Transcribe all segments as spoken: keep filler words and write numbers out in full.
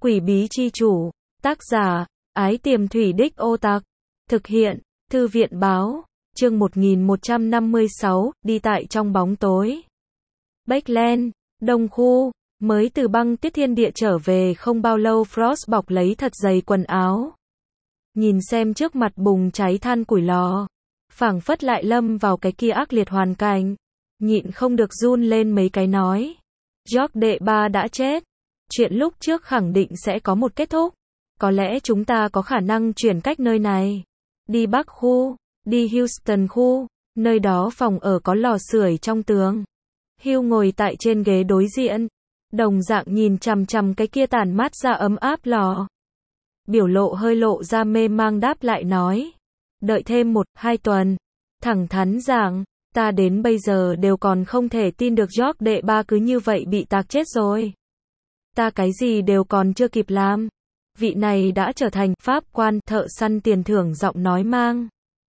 Quỷ bí chi chủ, tác giả, Ái Tiềm Thủy Đích Ô Tặc, thực hiện, Thư viện báo, chương một nghìn một trăm năm mươi sáu, đi tại trong bóng tối. Backland, Đông Khu, mới từ băng tuyết thiên địa trở về không bao lâu Frost bọc lấy thật dày quần áo. Nhìn xem trước mặt bùng cháy than củi lò, phảng phất lại lâm vào cái kia ác liệt hoàn cảnh, nhịn không được run lên mấy cái nói. George đệ ba đã chết. Chuyện lúc trước khẳng định sẽ có một kết thúc. Có lẽ chúng ta có khả năng chuyển cách nơi này. Đi Bắc khu, đi Houston khu, nơi đó phòng ở có lò sưởi trong tường. Hugh ngồi tại trên ghế đối diện, đồng dạng nhìn chằm chằm cái kia tản mát ra ấm áp lò. Biểu lộ hơi lộ ra mê mang đáp lại nói. Đợi thêm một, hai tuần. Thẳng thắn rằng, ta đến bây giờ đều còn không thể tin được George đệ ba cứ như vậy bị tạc chết rồi. Ta cái gì đều còn chưa kịp làm. Vị này đã trở thành pháp quan thợ săn tiền thưởng giọng nói mang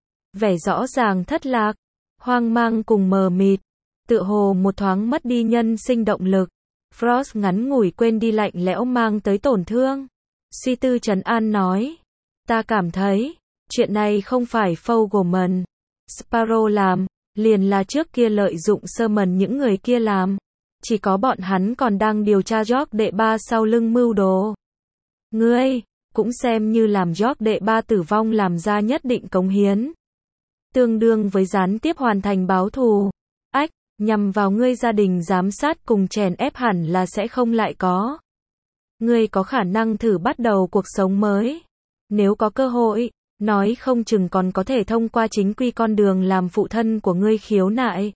vẻ rõ ràng thất lạc, hoang mang cùng mờ mịt, tựa hồ một thoáng mất đi nhân sinh động lực. Frost ngắn ngủi quên đi lạnh lẽo mang tới tổn thương. Suy tư trấn an nói. Ta cảm thấy, chuyện này không phải Fogelman, Sparrow làm, liền là trước kia lợi dụng Sherman những người kia làm. Chỉ có bọn hắn còn đang điều tra George đệ ba sau lưng mưu đồ. Ngươi, cũng xem như làm George đệ ba tử vong làm ra nhất định cống hiến. Tương đương với gián tiếp hoàn thành báo thù. Ách, nhằm vào ngươi gia đình giám sát cùng chèn ép hẳn là sẽ không lại có. Ngươi có khả năng thử bắt đầu cuộc sống mới. Nếu có cơ hội, nói không chừng còn có thể thông qua chính quy con đường làm phụ thân của ngươi khiếu nại.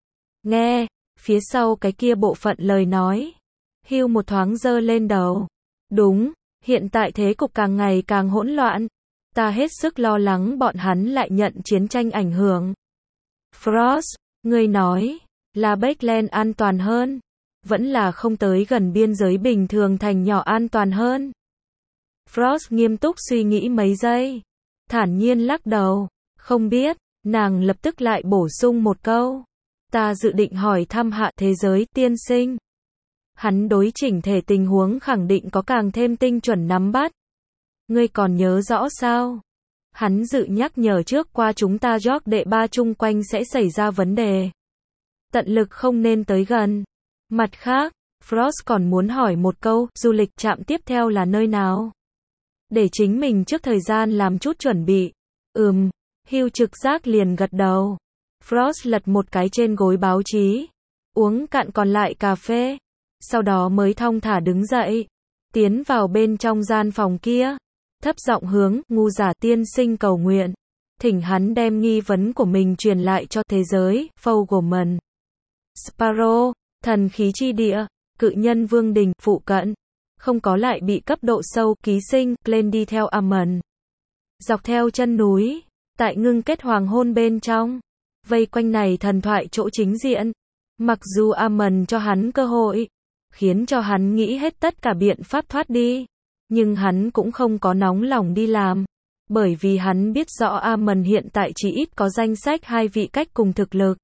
Nghe, phía sau cái kia bộ phận lời nói. Hugh một thoáng giơ lên đầu. Đúng, hiện tại thế cục càng ngày càng hỗn loạn. Ta hết sức lo lắng bọn hắn lại nhận chiến tranh ảnh hưởng. Frost, ngươi nói, là Backland an toàn hơn, vẫn là không tới gần biên giới bình thường thành nhỏ an toàn hơn. Frost nghiêm túc suy nghĩ mấy giây, thản nhiên lắc đầu, không biết, nàng lập tức lại bổ sung một câu. Ta dự định hỏi thăm hạ thế giới tiên sinh. Hắn đối chỉnh thể tình huống khẳng định có càng thêm tinh chuẩn nắm bắt. Ngươi còn nhớ rõ sao? Hắn dự nhắc nhở trước qua chúng ta George đệ ba chung quanh sẽ xảy ra vấn đề. Tận lực không nên tới gần. Mặt khác, Frost còn muốn hỏi một câu, du lịch trạm tiếp theo là nơi nào? Để chính mình trước thời gian làm chút chuẩn bị. Ừm, Hugh trực giác liền gật đầu. Frost lật một cái trên gối báo chí, uống cạn còn lại cà phê, sau đó mới thong thả đứng dậy, tiến vào bên trong gian phòng kia, thấp giọng hướng ngu giả tiên sinh cầu nguyện, thỉnh hắn đem nghi vấn của mình truyền lại cho thế giới. Fogelman, Sparrow, thần khí chi địa, cự nhân vương đình phụ cận, không có lại bị cấp độ sâu ký sinh lên đi theo Amon, dọc theo chân núi, tại ngưng kết hoàng hôn bên trong. Vây quanh này thần thoại chỗ chính diện. Mặc dù Amon cho hắn cơ hội, khiến cho hắn nghĩ hết tất cả biện pháp thoát đi, nhưng hắn cũng không có nóng lòng đi làm, bởi vì hắn biết rõ Amon hiện tại chỉ ít có danh sách hai vị cách cùng thực lực,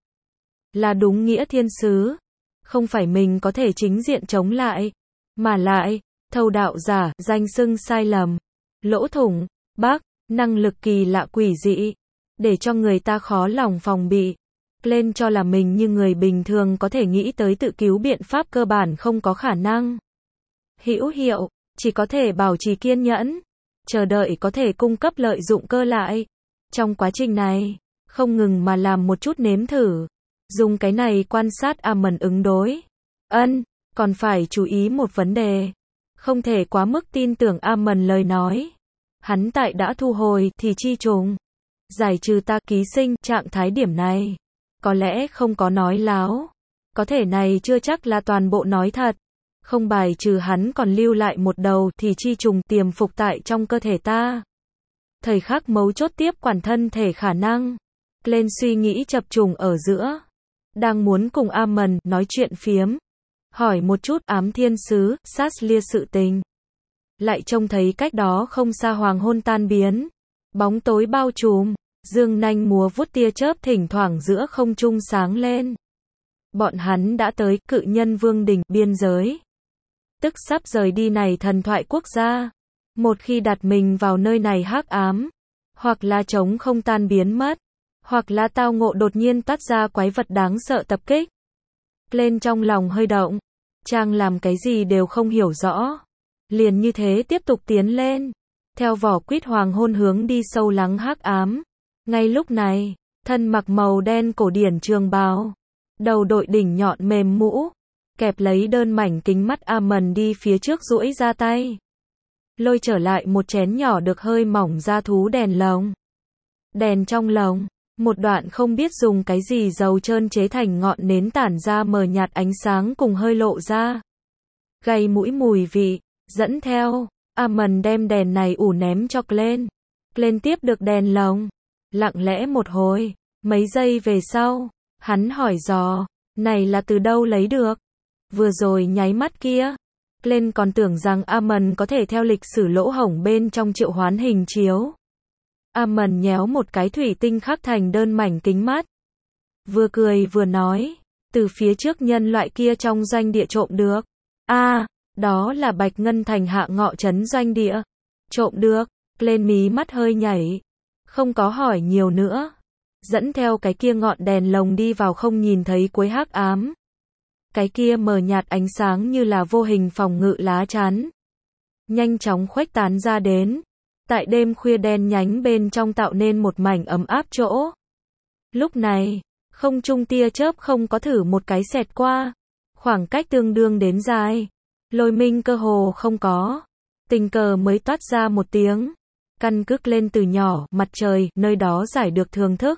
là đúng nghĩa thiên sứ, không phải mình có thể chính diện chống lại, mà lại, thâu đạo giả, danh xưng sai lầm, lỗ thủng, bác, năng lực kỳ lạ quỷ dị, để cho người ta khó lòng phòng bị. Lên cho là mình như người bình thường có thể nghĩ tới tự cứu biện pháp cơ bản không có khả năng. Hữu hiệu, chỉ có thể bảo trì kiên nhẫn, chờ đợi có thể cung cấp lợi dụng cơ lại. Trong quá trình này, không ngừng mà làm một chút nếm thử, dùng cái này quan sát Amon ứng đối. Ân, còn phải chú ý một vấn đề, không thể quá mức tin tưởng Amon lời nói. Hắn tại đã thu hồi thì chi trùng, giải trừ ta ký sinh trạng thái điểm này. Có lẽ không có nói láo. Có thể này chưa chắc là toàn bộ nói thật. Không bài trừ hắn còn lưu lại một đầu thì chi trùng tiềm phục tại trong cơ thể ta. Thời khắc mấu chốt tiếp quản thân thể khả năng. Lên suy nghĩ chập trùng ở giữa. Đang muốn cùng Amon nói chuyện phiếm. Hỏi một chút ám thiên sứ, Saslia sự tình. Lại trông thấy cách đó không xa hoàng hôn tan biến. Bóng tối bao trùm. Dương nanh múa vuốt tia chớp thỉnh thoảng giữa không trung sáng lên. Bọn hắn đã tới cự nhân vương đỉnh biên giới. tức sắp rời đi này thần thoại quốc gia. Một khi đặt mình vào nơi này hắc ám, hoặc là trống không tan biến mất, hoặc là tao ngộ đột nhiên toát ra quái vật đáng sợ tập kích. Lên trong lòng hơi động, chàng làm cái gì đều không hiểu rõ. Liền như thế tiếp tục tiến lên, theo vỏ quýt hoàng hôn hướng đi sâu lắng hắc ám. Ngay lúc này, thân mặc màu đen cổ điển trường bào, đầu đội đỉnh nhọn mềm mũ, kẹp lấy đơn mảnh kính mắt Amon đi phía trước duỗi ra tay. Lôi trở lại một chén nhỏ được hơi mỏng da thú đèn lồng. Đèn trong lồng, một đoạn không biết dùng cái gì dầu trơn chế thành ngọn nến tản ra mờ nhạt ánh sáng cùng hơi lộ ra. Gây mũi mùi vị, dẫn theo, Amon đem đèn này ủ ném cho Glenn. Glenn tiếp được đèn lồng, lặng lẽ một hồi, mấy giây về sau, hắn hỏi dò, này là từ đâu lấy được? Vừa rồi nháy mắt kia, Glenn còn tưởng rằng Amon có thể theo lịch sử lỗ hổng bên trong triệu hoán hình chiếu. Amon nhéo một cái thủy tinh khắc thành đơn mảnh kính mắt. Vừa cười vừa nói, từ phía trước nhân loại kia trong doanh địa trộm được. A, à, đó là Bạch Ngân Thành hạ ngọ trấn doanh địa. Trộm được, Glenn mí mắt hơi nhảy. Không có hỏi nhiều nữa. Dẫn theo cái kia ngọn đèn lồng đi vào không nhìn thấy cuối hắc ám. Cái kia mờ nhạt ánh sáng như là vô hình phòng ngự lá chắn. Nhanh chóng khuếch tán ra đến. Tại đêm khuya đen nhánh bên trong tạo nên một mảnh ấm áp chỗ. Lúc này, không trung tia chớp không có thử một cái xẹt qua. Khoảng cách tương đương đến dài. Lôi minh cơ hồ không có. Tình cờ mới toát ra một tiếng. Căn cứ lên từ nhỏ, mặt trời, nơi đó giải được thưởng thức.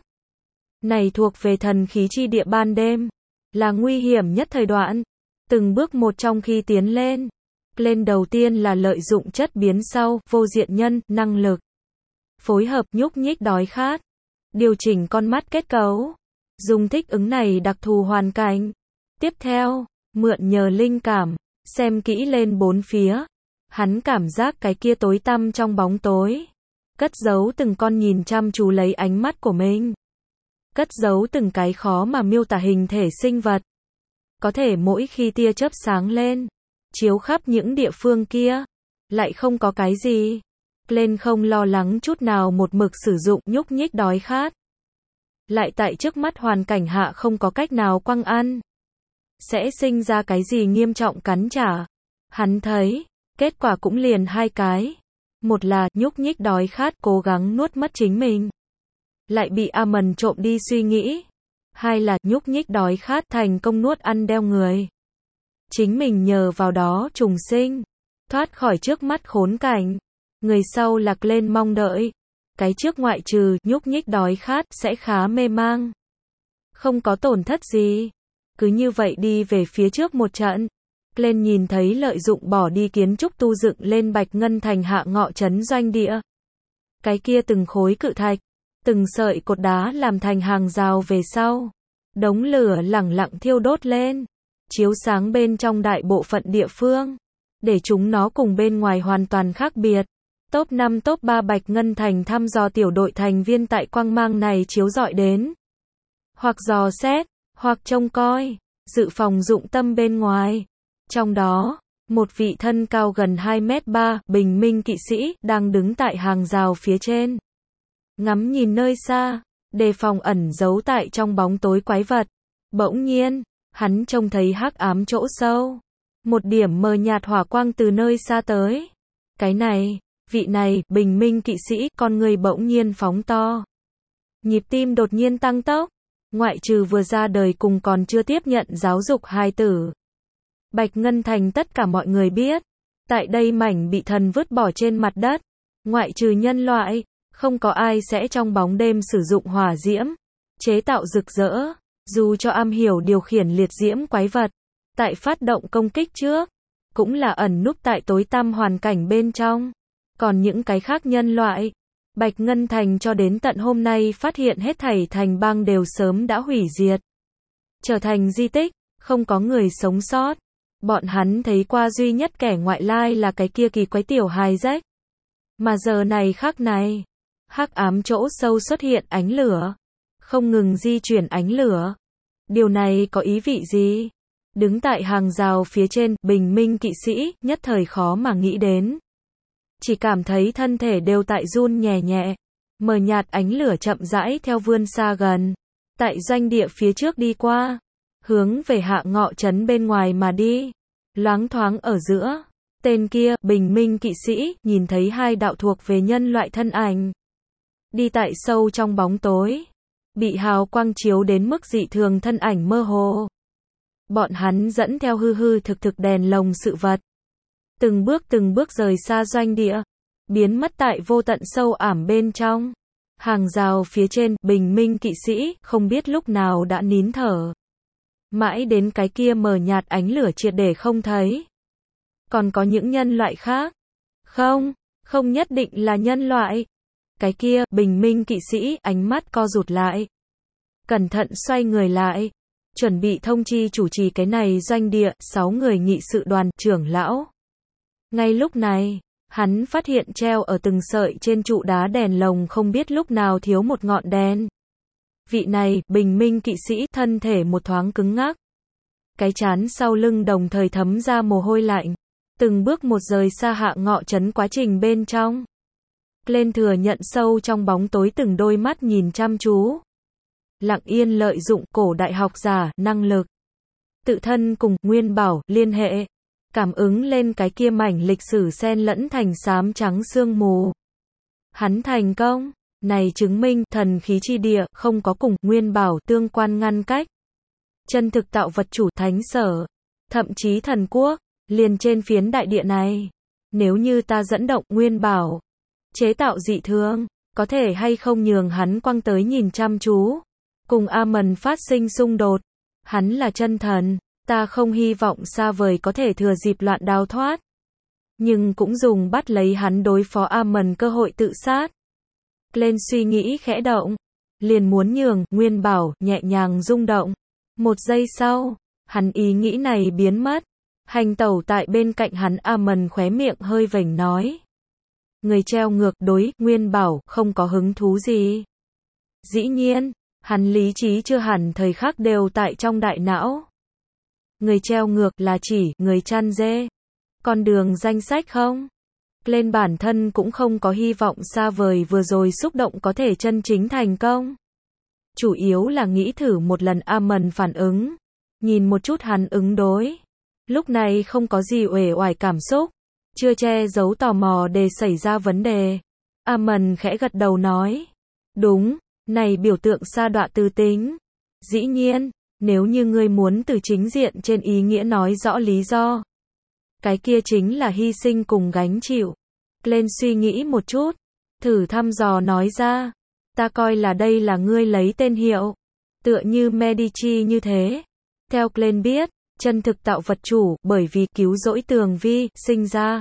Này thuộc về thần khí chi địa ban đêm. Là nguy hiểm nhất thời đoạn. Từng bước một trong khi tiến lên. Lên đầu tiên là lợi dụng chất biến sau, vô diện nhân, năng lực. Phối hợp nhúc nhích đói khát. Điều chỉnh con mắt kết cấu. Dùng thích ứng này đặc thù hoàn cảnh. Tiếp theo, mượn nhờ linh cảm, xem kỹ lên bốn phía. Hắn cảm giác cái kia tối tăm trong bóng tối. Cất giấu từng con nhìn chăm chú lấy ánh mắt của mình. Cất giấu từng cái khó mà miêu tả hình thể sinh vật. Có thể mỗi khi tia chớp sáng lên, chiếu khắp những địa phương kia, lại không có cái gì. Glenn không lo lắng chút nào một mực sử dụng nhúc nhích đói khát. Lại tại trước mắt hoàn cảnh hạ không có cách nào quăng ăn. Sẽ sinh ra cái gì nghiêm trọng cắn trả. Hắn thấy, kết quả cũng liền hai cái. Một là nhúc nhích đói khát cố gắng nuốt mất chính mình. Lại bị Amon trộm đi suy nghĩ. Hai là nhúc nhích đói khát thành công nuốt ăn đeo người. Chính mình nhờ vào đó trùng sinh. Thoát khỏi trước mắt khốn cảnh. Người sau lạc lên mong đợi. Cái trước ngoại trừ nhúc nhích đói khát sẽ khá mê mang. Không có tổn thất gì. Cứ như vậy đi về phía trước một trận. Glenn nhìn thấy lợi dụng bỏ đi kiến trúc tu dựng lên Bạch Ngân Thành hạ ngọ trấn doanh địa. Cái kia từng khối cự thạch, từng sợi cột đá làm thành hàng rào về sau. Đống lửa lẳng lặng thiêu đốt lên, chiếu sáng bên trong đại bộ phận địa phương. Để chúng nó cùng bên ngoài hoàn toàn khác biệt. Top năm top ba Bạch Ngân Thành thăm dò tiểu đội thành viên tại quang mang này chiếu rọi đến. Hoặc dò xét, hoặc trông coi, dự phòng dụng tâm bên ngoài. Trong đó, một vị thân cao gần hai mét ba, bình minh kỵ sĩ, đang đứng tại hàng rào phía trên. Ngắm nhìn nơi xa, đề phòng ẩn giấu tại trong bóng tối quái vật. Bỗng nhiên, hắn trông thấy hắc ám chỗ sâu. Một điểm mờ nhạt hỏa quang từ nơi xa tới. Cái này, vị này, bình minh kỵ sĩ, con người bỗng nhiên phóng to. Nhịp tim đột nhiên tăng tốc. Ngoại trừ vừa ra đời cùng còn chưa tiếp nhận giáo dục hài tử. Bạch Ngân Thành tất cả mọi người biết. Tại đây mảnh bị thần vứt bỏ trên mặt đất. Ngoại trừ nhân loại, không có ai sẽ trong bóng đêm sử dụng hỏa diễm. Chế tạo rực rỡ. Dù cho am hiểu điều khiển liệt diễm quái vật. Tại phát động công kích trước. Cũng là ẩn núp tại tối tăm hoàn cảnh bên trong. Còn những cái khác nhân loại. Bạch Ngân Thành cho đến tận hôm nay phát hiện hết thảy thành bang đều sớm đã hủy diệt. Trở thành di tích, không có người sống sót. Bọn hắn thấy qua duy nhất kẻ ngoại lai là cái kia kỳ quái tiểu hài rách. Mà giờ này khác này, hắc ám chỗ sâu xuất hiện ánh lửa. Không ngừng di chuyển ánh lửa. Điều này có ý vị gì? Đứng tại hàng rào phía trên, bình minh kỵ sĩ, nhất thời khó mà nghĩ đến. Chỉ cảm thấy thân thể đều tại run nhẹ nhẹ. Mờ nhạt ánh lửa chậm rãi theo vươn xa gần. Tại doanh địa phía trước đi qua. Hướng về Hạ Ngọ trấn bên ngoài mà đi. Loáng thoáng ở giữa. Tên kia, bình minh kỵ sĩ, nhìn thấy hai đạo thuộc về nhân loại thân ảnh. Đi tại sâu trong bóng tối. Bị hào quang chiếu đến mức dị thường thân ảnh mơ hồ. Bọn hắn dẫn theo hư hư thực thực đèn lồng sự vật. Từng bước từng bước rời xa doanh địa. Biến mất tại vô tận sâu ảm bên trong. Hàng rào phía trên, bình minh kỵ sĩ, không biết lúc nào đã nín thở. Mãi đến cái kia mờ nhạt ánh lửa triệt để không thấy. Còn có những nhân loại khác? Không, không nhất định là nhân loại. Cái kia, bình minh kỵ sĩ, ánh mắt co rụt lại. Cẩn thận xoay người lại. Chuẩn bị thông chi chủ trì cái này doanh địa, sáu người nghị sự đoàn, trưởng lão. Ngay lúc này, hắn phát hiện treo ở từng sợi trên trụ đá đèn lồng không biết lúc nào thiếu một ngọn đèn. Vị này, bình minh kỵ sĩ, thân thể một thoáng cứng ngắc. Cái trán sau lưng đồng thời thấm ra mồ hôi lạnh. Từng bước một rời xa Hạ Ngọ trấn quá trình bên trong. Lên thừa nhận sâu trong bóng tối từng đôi mắt nhìn chăm chú. Lặng yên lợi dụng cổ đại học giả, năng lực. Tự thân cùng Nguyên Bảo, liên hệ. Cảm ứng lên cái kia mảnh lịch sử xen lẫn thành xám trắng sương mù. Hắn thành công. Này chứng minh, thần khí chi địa, không có cùng Nguyên Bảo tương quan ngăn cách. Chân thực tạo vật chủ thánh sở. Thậm chí thần quốc. Liền trên phiến đại địa này. Nếu như ta dẫn động Nguyên Bảo. Chế tạo dị thường. Có thể hay không nhường hắn quăng tới nhìn chăm chú. Cùng Amon phát sinh xung đột. Hắn là chân thần. Ta không hy vọng xa vời có thể thừa dịp loạn đào thoát. Nhưng cũng dùng bắt lấy hắn đối phó Amon cơ hội tự sát. Lên suy nghĩ khẽ động. Liền muốn nhường Nguyên Bảo nhẹ nhàng rung động. Một giây sau. Hắn ý nghĩ này biến mất. Hành tẩu tại bên cạnh hắn Amon khóe miệng hơi vểnh nói. Người treo ngược đối Nguyên Bảo không có hứng thú gì. Dĩ nhiên. Hắn lý trí chưa hẳn thời khắc đều tại trong đại não. Người treo ngược là chỉ người chăn dê. Con đường danh sách không? Lên bản thân cũng không có hy vọng xa vời vừa rồi xúc động có thể chân chính thành công. Chủ yếu là nghĩ thử một lần Amon phản ứng. Nhìn một chút hắn ứng đối. Lúc này không có gì uể oải cảm xúc. Chưa che giấu tò mò để xảy ra vấn đề. Amon khẽ gật đầu nói. Đúng. Này biểu tượng sa đọa tư tính. Dĩ nhiên, nếu như ngươi muốn từ chính diện trên ý nghĩa nói rõ lý do. Cái kia chính là hy sinh cùng gánh chịu. Lên suy nghĩ một chút. Thử thăm dò nói ra. Ta coi là đây là ngươi lấy tên hiệu. Tựa như Medici như thế. Theo Glenn biết, chân thực tạo vật chủ, bởi vì cứu rỗi tường vi, sinh ra.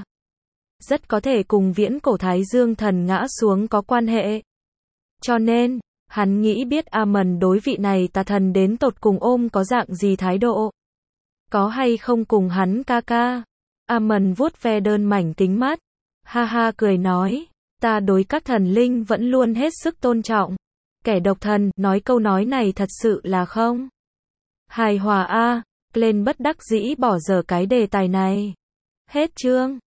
Rất có thể cùng viễn cổ Thái Dương thần ngã xuống có quan hệ. Cho nên, hắn nghĩ biết Amon đối vị này tà thần đến tột cùng ôm có dạng gì thái độ. Có hay không cùng hắn ca ca. Amon vuốt ve đơn mảnh kính mắt. Ha ha cười nói. Ta đối các thần linh vẫn luôn hết sức tôn trọng. Kẻ độc thần, nói câu nói này thật sự là không hài hòa a. Lên bất đắc dĩ bỏ dở cái đề tài này. Hết chương.